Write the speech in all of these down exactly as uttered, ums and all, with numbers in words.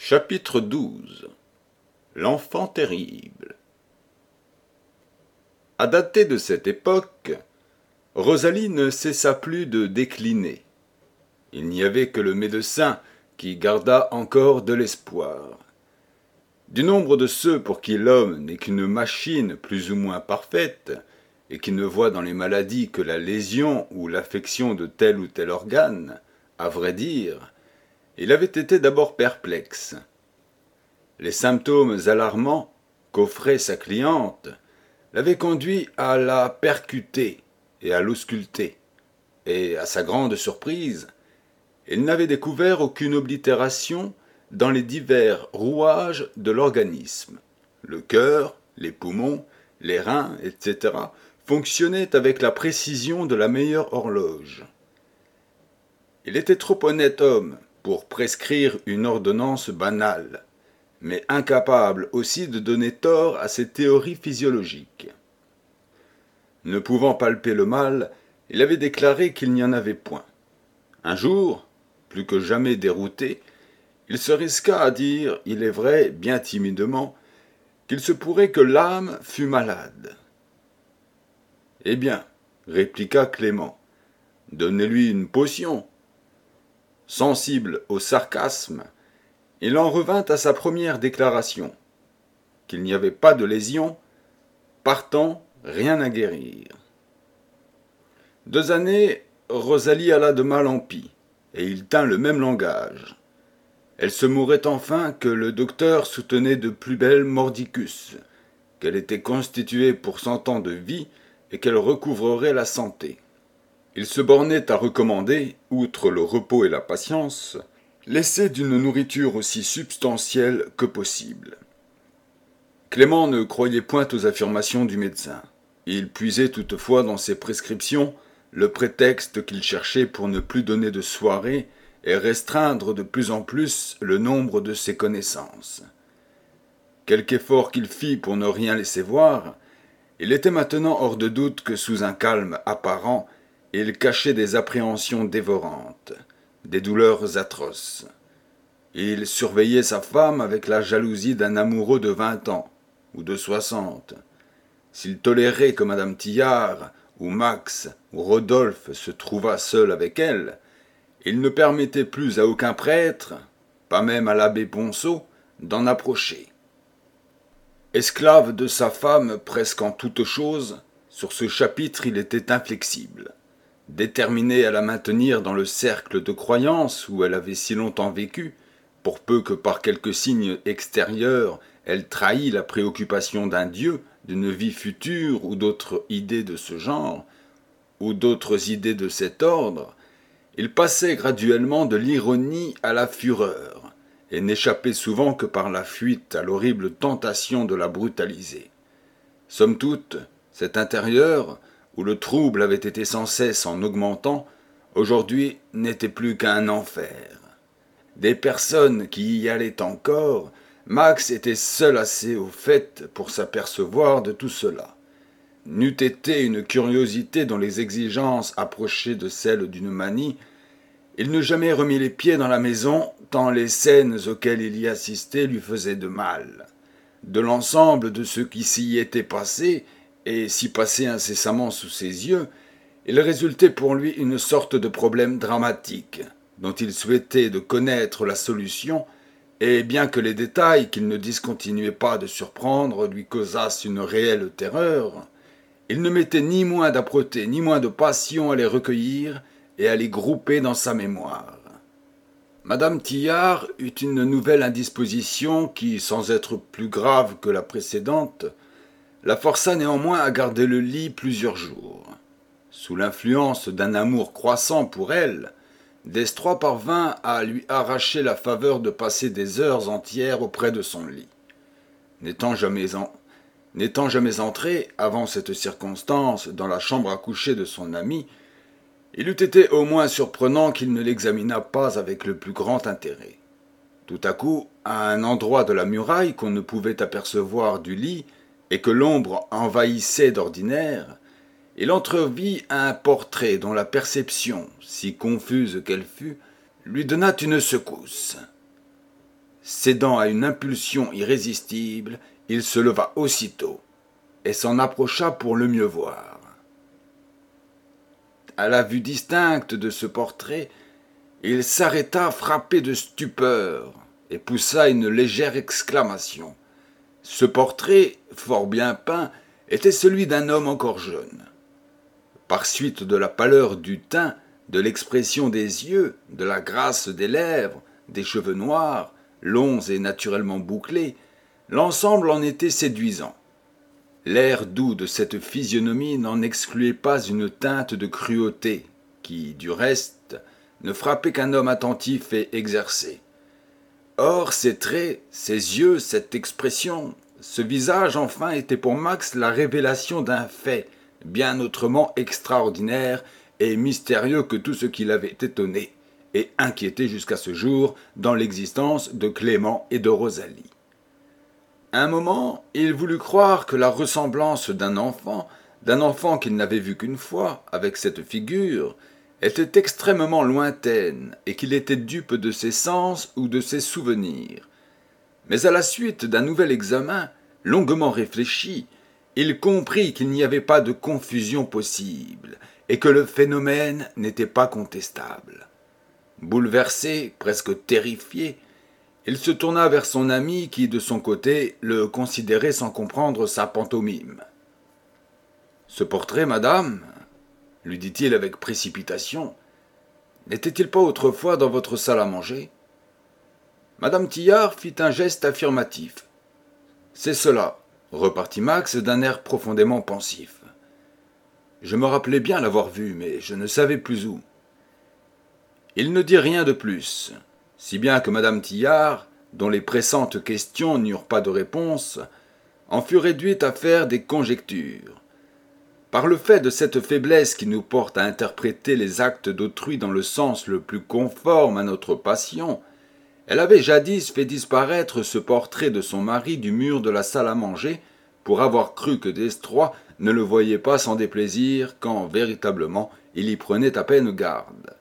Chapitre douze. L'enfant terrible. À dater de cette époque, Rosalie ne cessa plus de décliner. Il n'y avait que le médecin qui gardât encore de l'espoir. Du nombre de ceux pour qui l'homme n'est qu'une machine plus ou moins parfaite, et qui ne voit dans les maladies que la lésion ou l'affection de tel ou tel organe, à vrai dire, il avait été d'abord perplexe. Les symptômes alarmants qu'offrait sa cliente l'avaient conduit à la percuter et à l'ausculter, et, à sa grande surprise, il n'avait découvert aucune oblitération dans les divers rouages de l'organisme. Le cœur, les poumons, les reins, et cetera fonctionnaient avec la précision de la meilleure horloge. Il était trop honnête homme pour prescrire une ordonnance banale, mais incapable aussi de donner tort à ses théories physiologiques. Ne pouvant palper le mal, il avait déclaré qu'il n'y en avait point. Un jour, plus que jamais dérouté, il se risqua à dire, il est vrai, bien timidement, qu'il se pourrait que l'âme fût malade. « Eh bien, répliqua Clément, donnez-lui une potion. » Sensible au sarcasme, il en revint à sa première déclaration, qu'il n'y avait pas de lésion, partant, rien à guérir. Deux années, Rosalie alla de mal en pis, et il tint le même langage. Elle se mourait enfin que le docteur soutenait de plus belle mordicus, qu'elle était constituée pour cent ans de vie et qu'elle recouvrerait la santé. Il se bornait à recommander, outre le repos et la patience, l'essai d'une nourriture aussi substantielle que possible. Clément ne croyait point aux affirmations du médecin. Il puisait toutefois dans ses prescriptions le prétexte qu'il cherchait pour ne plus donner de soirées et restreindre de plus en plus le nombre de ses connaissances. Quelque effort qu'il fît pour ne rien laisser voir, il était maintenant hors de doute que sous un calme apparent, il cachait des appréhensions dévorantes, des douleurs atroces. Il surveillait sa femme avec la jalousie d'un amoureux de vingt ans, ou de soixante. S'il tolérait que madame Tillard, ou Max, ou Rodolphe se trouvât seul avec elle, il ne permettait plus à aucun prêtre, pas même à l'abbé Ponceau, d'en approcher. Esclave de sa femme presque en toutes choses, sur ce chapitre il était inflexible. Déterminé à la maintenir dans le cercle de croyance où elle avait si longtemps vécu, pour peu que par quelques signes extérieurs elle trahît la préoccupation d'un Dieu, d'une vie future ou d'autres idées de ce genre, ou d'autres idées de cet ordre, il passait graduellement de l'ironie à la fureur, et n'échappait souvent que par la fuite à l'horrible tentation de la brutaliser. Somme toute, cet intérieur, où le trouble avait été sans cesse en augmentant, aujourd'hui n'était plus qu'un enfer. Des personnes qui y allaient encore, Max était seul assez au fait pour s'apercevoir de tout cela. N'eût été une curiosité dont les exigences approchaient de celles d'une manie, il n'eût jamais remis les pieds dans la maison, tant les scènes auxquelles il y assistait lui faisaient de mal. De l'ensemble de ce qui s'y était passé, et s'y passait incessamment sous ses yeux, il résultait pour lui une sorte de problème dramatique, dont il souhaitait de connaître la solution, et bien que les détails qu'il ne discontinuait pas de surprendre lui causassent une réelle terreur, il ne mettait ni moins d'âpreté ni moins de passion à les recueillir et à les grouper dans sa mémoire. Madame Tillard eut une nouvelle indisposition qui, sans être plus grave que la précédente, la força néanmoins à garder le lit plusieurs jours. Sous l'influence d'un amour croissant pour elle, Destrois parvint à lui arracher la faveur de passer des heures entières auprès de son lit. N'étant jamais, en... N'étant jamais entré, avant cette circonstance, dans la chambre à coucher de son ami, il eût été au moins surprenant qu'il ne l'examinât pas avec le plus grand intérêt. Tout à coup, à un endroit de la muraille qu'on ne pouvait apercevoir du lit, et que l'ombre envahissait d'ordinaire, il entrevit un portrait dont la perception, si confuse qu'elle fût, lui donna une secousse. Cédant à une impulsion irrésistible, il se leva aussitôt et s'en approcha pour le mieux voir. À la vue distincte de ce portrait, il s'arrêta frappé de stupeur et poussa une légère exclamation. Ce portrait, fort bien peint, était celui d'un homme encore jeune. Par suite de la pâleur du teint, de l'expression des yeux, de la grâce des lèvres, des cheveux noirs, longs et naturellement bouclés, l'ensemble en était séduisant. L'air doux de cette physionomie n'en excluait pas une teinte de cruauté, qui, du reste, ne frappait qu'un homme attentif et exercé. Or, ces traits, ces yeux, cette expression, ce visage, enfin, était pour Max la révélation d'un fait bien autrement extraordinaire et mystérieux que tout ce qui l'avait étonné et inquiété jusqu'à ce jour dans l'existence de Clément et de Rosalie. Un moment, il voulut croire que la ressemblance d'un enfant, d'un enfant qu'il n'avait vu qu'une fois, avec cette figure, était extrêmement lointaine et qu'il était dupe de ses sens ou de ses souvenirs. Mais à la suite d'un nouvel examen, longuement réfléchi, il comprit qu'il n'y avait pas de confusion possible et que le phénomène n'était pas contestable. Bouleversé, presque terrifié, il se tourna vers son ami qui, de son côté, le considérait sans comprendre sa pantomime. « Ce portrait, madame, lui dit-il avec précipitation, n'était-il pas autrefois dans votre salle à manger ?» Madame Tillard fit un geste affirmatif. « C'est cela, » repartit Max d'un air profondément pensif. « Je me rappelais bien l'avoir vu, mais je ne savais plus où. » Il ne dit rien de plus, si bien que Madame Tillard, dont les pressantes questions n'eurent pas de réponse, en fut réduite à faire des conjectures. Par le fait de cette faiblesse qui nous porte à interpréter les actes d'autrui dans le sens le plus conforme à notre passion, elle avait jadis fait disparaître ce portrait de son mari du mur de la salle à manger pour avoir cru que Destrois ne le voyait pas sans déplaisir quand, véritablement, il y prenait à peine garde.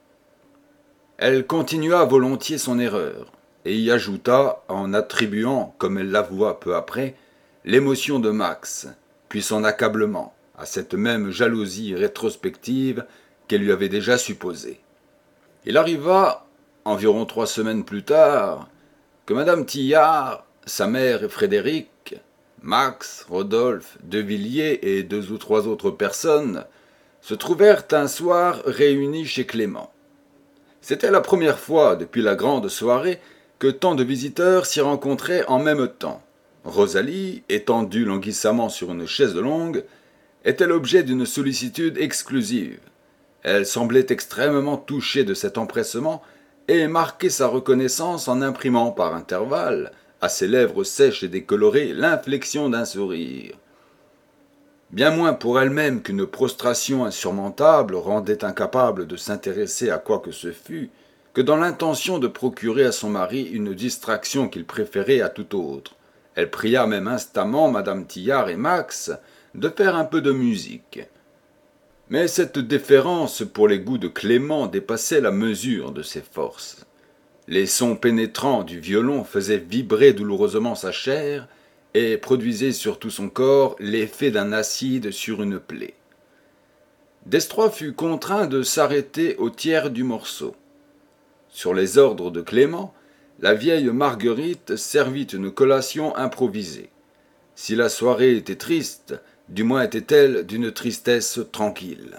Elle continua volontiers son erreur, et y ajouta, en attribuant, comme elle l'avoua peu après, l'émotion de Max, puis son accablement, à cette même jalousie rétrospective qu'elle lui avait déjà supposée. Il arriva, environ trois semaines plus tard, que Madame Tillard, sa mère et Frédéric, Max, Rodolphe, De Villiers et deux ou trois autres personnes se trouvèrent un soir réunis chez Clément. C'était la première fois depuis la grande soirée que tant de visiteurs s'y rencontraient en même temps. Rosalie, étendue languissamment sur une chaise longue, était l'objet d'une sollicitude exclusive. Elle semblait extrêmement touchée de cet empressement et marquait sa reconnaissance en imprimant par intervalles à ses lèvres sèches et décolorées l'inflexion d'un sourire. Bien moins pour elle-même qu'une prostration insurmontable rendait incapable de s'intéresser à quoi que ce fût, que dans l'intention de procurer à son mari une distraction qu'il préférait à toute autre. Elle pria même instamment Madame Tillard et Max de faire un peu de musique. Mais cette déférence pour les goûts de Clément dépassait la mesure de ses forces. Les sons pénétrants du violon faisaient vibrer douloureusement sa chair et produisaient sur tout son corps l'effet d'un acide sur une plaie. Destrois fut contraint de s'arrêter au tiers du morceau. Sur les ordres de Clément, la vieille Marguerite servit une collation improvisée. Si la soirée était triste, du moins était-elle d'une tristesse tranquille.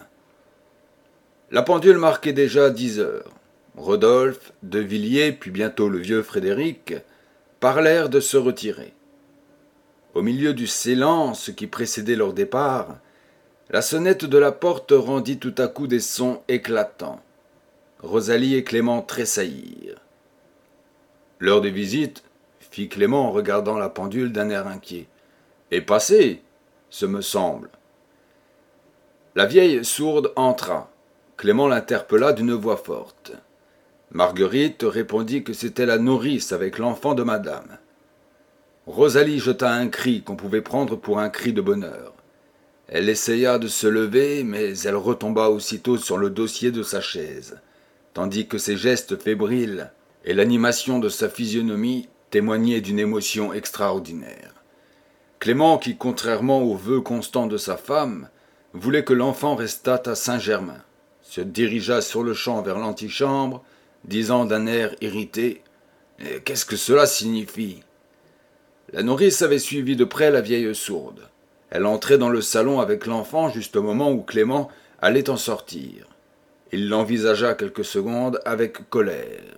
La pendule marquait déjà dix heures. Rodolphe, De Villiers, puis bientôt le vieux Frédéric, parlèrent de se retirer. Au milieu du silence qui précédait leur départ, la sonnette de la porte rendit tout à coup des sons éclatants. Rosalie et Clément tressaillirent. « L'heure des visites, fit Clément en regardant la pendule d'un air inquiet, est passée, ce me semble. » La vieille sourde entra. Clément l'interpella d'une voix forte. Marguerite répondit que c'était la nourrice avec l'enfant de madame. Rosalie jeta un cri qu'on pouvait prendre pour un cri de bonheur. Elle essaya de se lever, mais elle retomba aussitôt sur le dossier de sa chaise, tandis que ses gestes fébriles et l'animation de sa physionomie témoignaient d'une émotion extraordinaire. Clément, qui, contrairement aux vœux constants de sa femme, voulait que l'enfant restât à Saint-Germain, se dirigea sur-le-champ vers l'antichambre, disant d'un air irrité « Qu'est-ce que cela signifie ?» La nourrice avait suivi de près la vieille sourde. Elle entrait dans le salon avec l'enfant juste au moment où Clément allait en sortir. Il l'envisagea quelques secondes avec colère.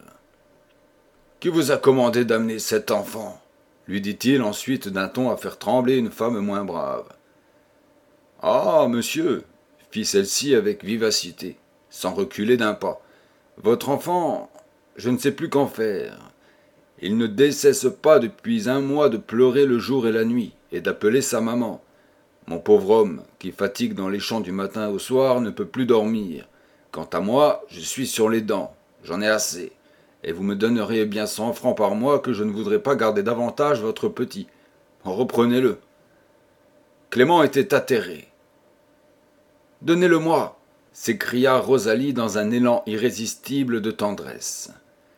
« Qui vous a commandé d'amener cet enfant ?» lui dit-il ensuite d'un ton à faire trembler une femme moins brave. « Ah, monsieur !» fit celle-ci avec vivacité, sans reculer d'un pas. « Votre enfant, je ne sais plus qu'en faire. Il ne décesse pas depuis un mois de pleurer le jour et la nuit, et d'appeler sa maman. Mon pauvre homme, qui fatigue dans les champs du matin au soir, ne peut plus dormir. Quant à moi, je suis sur les dents, j'en ai assez. Et vous me donneriez bien cent francs par mois que je ne voudrais pas garder davantage votre petit. Reprenez-le. » Clément était atterré. « Donnez-le-moi !» s'écria Rosalie dans un élan irrésistible de tendresse.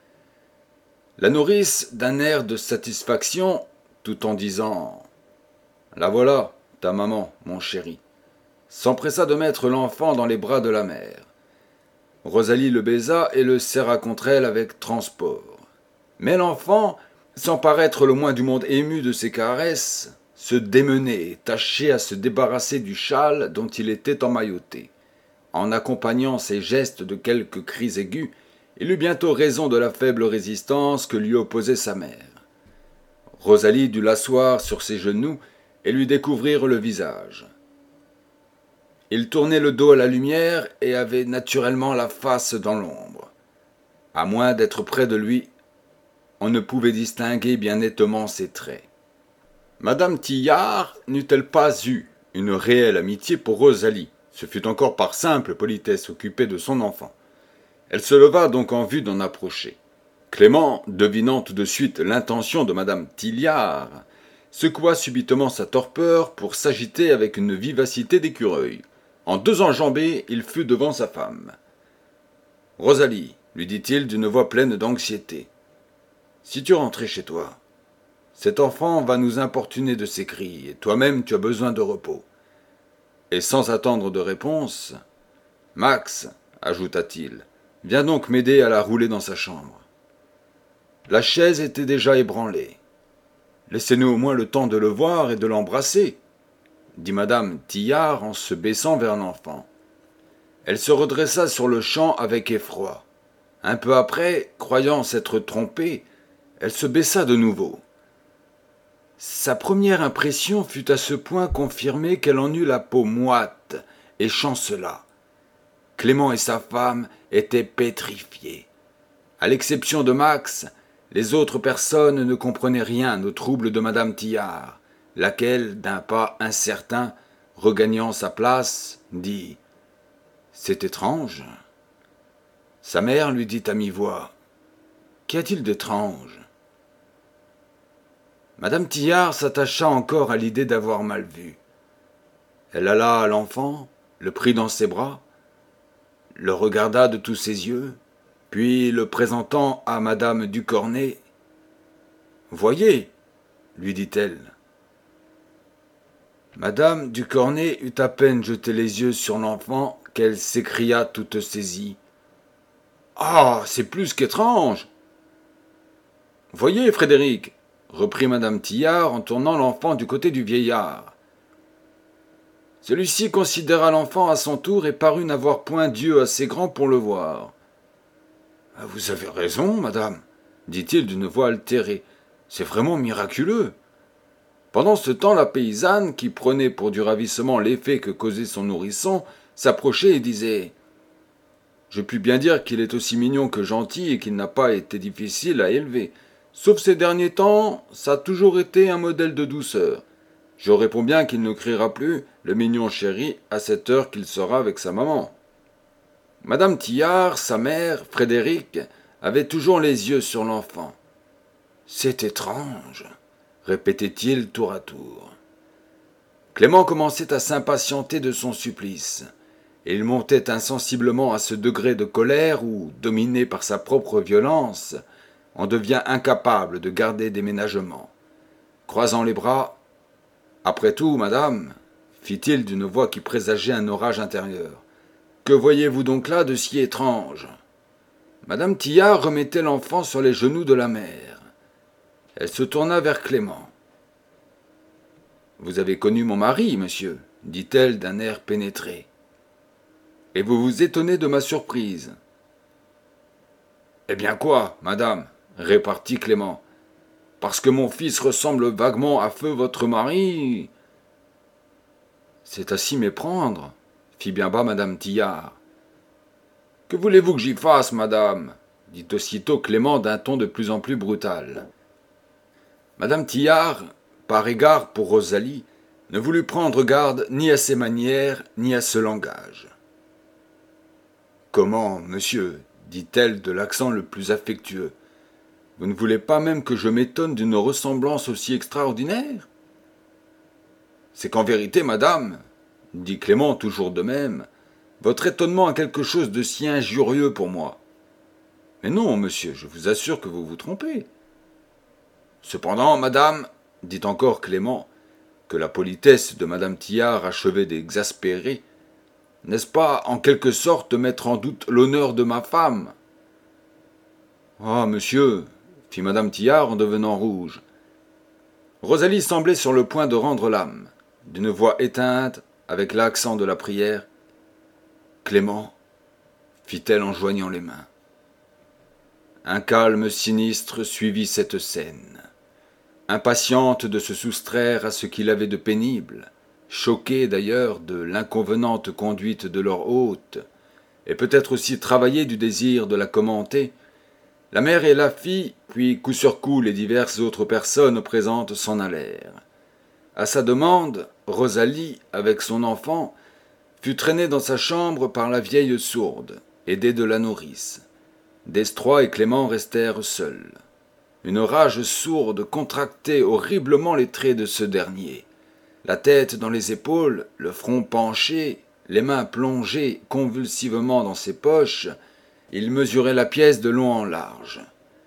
La nourrice, d'un air de satisfaction, tout en disant « La voilà, ta maman, mon chéri », s'empressa de mettre l'enfant dans les bras de la mère. Rosalie le baisa et le serra contre elle avec transport. Mais l'enfant, sans paraître le moins du monde ému de ses caresses, se démenait et tâchait à se débarrasser du châle dont il était emmailloté. En accompagnant ses gestes de quelques cris aigus, il eut bientôt raison de la faible résistance que lui opposait sa mère. Rosalie dut l'asseoir sur ses genoux et lui découvrir le visage. Il tournait le dos à la lumière et avait naturellement la face dans l'ombre. À moins d'être près de lui, on ne pouvait distinguer bien nettement ses traits. Madame Tillard n'eût-elle pas eu une réelle amitié pour Rosalie ? Ce fut encore par simple politesse occupée de son enfant. Elle se leva donc en vue d'en approcher. Clément, devinant tout de suite l'intention de madame Tillard, secoua subitement sa torpeur pour s'agiter avec une vivacité d'écureuil. En deux enjambées, il fut devant sa femme. « Rosalie, lui dit-il d'une voix pleine d'anxiété, si tu rentrais chez toi, cet enfant va nous importuner de ses cris, et toi-même tu as besoin de repos. » Et sans attendre de réponse, « Max, ajouta-t-il, viens donc m'aider à la rouler dans sa chambre. » La chaise était déjà ébranlée. « Laissez-nous au moins le temps de le voir et de l'embrasser, » dit madame Tillard en se baissant vers l'enfant. Elle se redressa sur le champ avec effroi. Un peu après, croyant s'être trompée, elle se baissa de nouveau. Sa première impression fut à ce point confirmée qu'elle en eut la peau moite et chancela. Clément et sa femme étaient pétrifiés. À l'exception de Max, les autres personnes ne comprenaient rien au trouble de madame Tillard, laquelle, d'un pas incertain, regagnant sa place, dit « C'est étrange. » Sa mère lui dit à mi-voix « Qu'y a-t-il d'étrange ?» Madame Tillard s'attacha encore à l'idée d'avoir mal vu. Elle alla à l'enfant, le prit dans ses bras, le regarda de tous ses yeux, puis le présentant à madame Ducornet, « Voyez, lui dit-elle. Madame Ducornet eut à peine jeté les yeux sur l'enfant qu'elle s'écria toute saisie. « Ah, c'est plus qu'étrange !»« Voyez, Frédéric, reprit madame Tillard en tournant l'enfant du côté du vieillard. Celui-ci considéra l'enfant à son tour et parut n'avoir point d'yeux assez grands pour le voir. « Vous avez raison, madame, dit-il d'une voix altérée, c'est vraiment miraculeux. » Pendant ce temps, la paysanne, qui prenait pour du ravissement l'effet que causait son nourrisson, s'approchait et disait « Je puis bien dire qu'il est aussi mignon que gentil et qu'il n'a pas été difficile à élever. Sauf ces derniers temps, ça a toujours été un modèle de douceur. Je réponds bien qu'il ne criera plus, le mignon chéri, à cette heure qu'il sera avec sa maman. » Madame Tillard, sa mère, Frédéric, avaient toujours les yeux sur l'enfant. « C'est étrange !» répétait-il tour à tour. Clément commençait à s'impatienter de son supplice, et il montait insensiblement à ce degré de colère où, dominé par sa propre violence, on devient incapable de garder des ménagements. Croisant les bras, « Après tout, madame, fit-il d'une voix qui présageait un orage intérieur, que voyez-vous donc là de si étrange ?» Madame Tillard remettait l'enfant sur les genoux de la mère. Elle se tourna vers Clément. « Vous avez connu mon mari, monsieur, dit-elle d'un air pénétré. Et vous vous étonnez de ma surprise. Eh bien quoi, madame, répartit Clément. Parce que mon fils ressemble vaguement à feu votre mari. C'est à s'y méprendre, fit bien bas madame Tillard. Que voulez-vous que j'y fasse, madame, dit aussitôt Clément d'un ton de plus en plus brutal. Madame Tillard, par égard pour Rosalie, ne voulut prendre garde ni à ses manières, ni à ce langage. « Comment, monsieur, dit-elle de l'accent le plus affectueux, vous ne voulez pas même que je m'étonne d'une ressemblance aussi extraordinaire ? C'est qu'en vérité, madame, dit Clément toujours de même, votre étonnement a quelque chose de si injurieux pour moi. Mais non, monsieur, je vous assure que vous vous trompez. Cependant, madame, dit encore Clément, que la politesse de madame Tillard achevait d'exaspérer, n'est-ce pas en quelque sorte mettre en doute l'honneur de ma femme ? Ah, monsieur, fit madame Tillard en devenant rouge. Rosalie semblait sur le point de rendre l'âme, d'une voix éteinte, avec l'accent de la prière. Clément, fit-elle en joignant les mains. Un calme sinistre suivit cette scène. Impatiente de se soustraire à ce qu'il avait de pénible, choquée d'ailleurs de l'inconvenante conduite de leur hôte, et peut-être aussi travaillée du désir de la commenter, la mère et la fille, puis coup sur coup les diverses autres personnes présentes s'en allèrent. À sa demande, Rosalie, avec son enfant, fut traînée dans sa chambre par la vieille sourde, aidée de la nourrice. Destrois et Clément restèrent seuls. Une rage sourde contractait horriblement les traits de ce dernier. La tête dans les épaules, le front penché, les mains plongées convulsivement dans ses poches, il mesurait la pièce de long en large.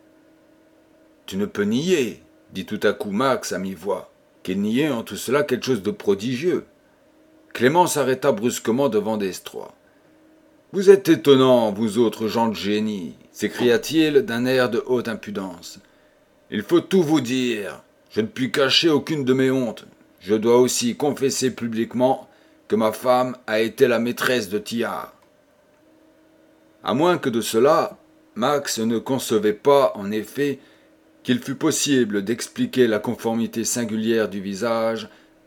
« Tu ne peux nier, dit tout à coup Max à mi-voix, qu'il niait en tout cela quelque chose de prodigieux. » Clément s'arrêta brusquement devant Destrois. « Vous êtes étonnants, vous autres gens de génie, s'écria-t-il d'un air de haute impudence. Il faut tout vous dire. Je ne puis cacher aucune de mes hontes. Je dois aussi confesser publiquement que ma femme a été la maîtresse de Tillard. À moins que de cela, Max ne concevait pas, en effet, qu'il fût possible d'expliquer la conformité singulière du visage.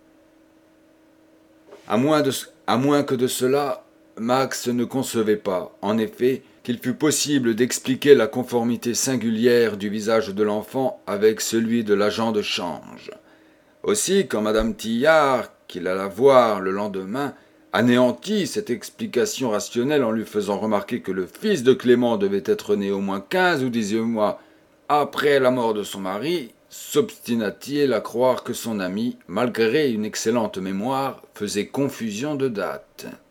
À moins, de, à moins que de cela, Max ne concevait pas, en effet, qu'il fût possible d'expliquer la conformité singulière du visage de l'enfant avec celui de l'agent de change. Aussi, quand madame Tillard, qu'il alla voir le lendemain, anéantit cette explication rationnelle en lui faisant remarquer que le fils de Clément devait être né au moins quinze ou dix-huit mois après la mort de son mari, s'obstina-t-il à croire que son ami, malgré une excellente mémoire, faisait confusion de date.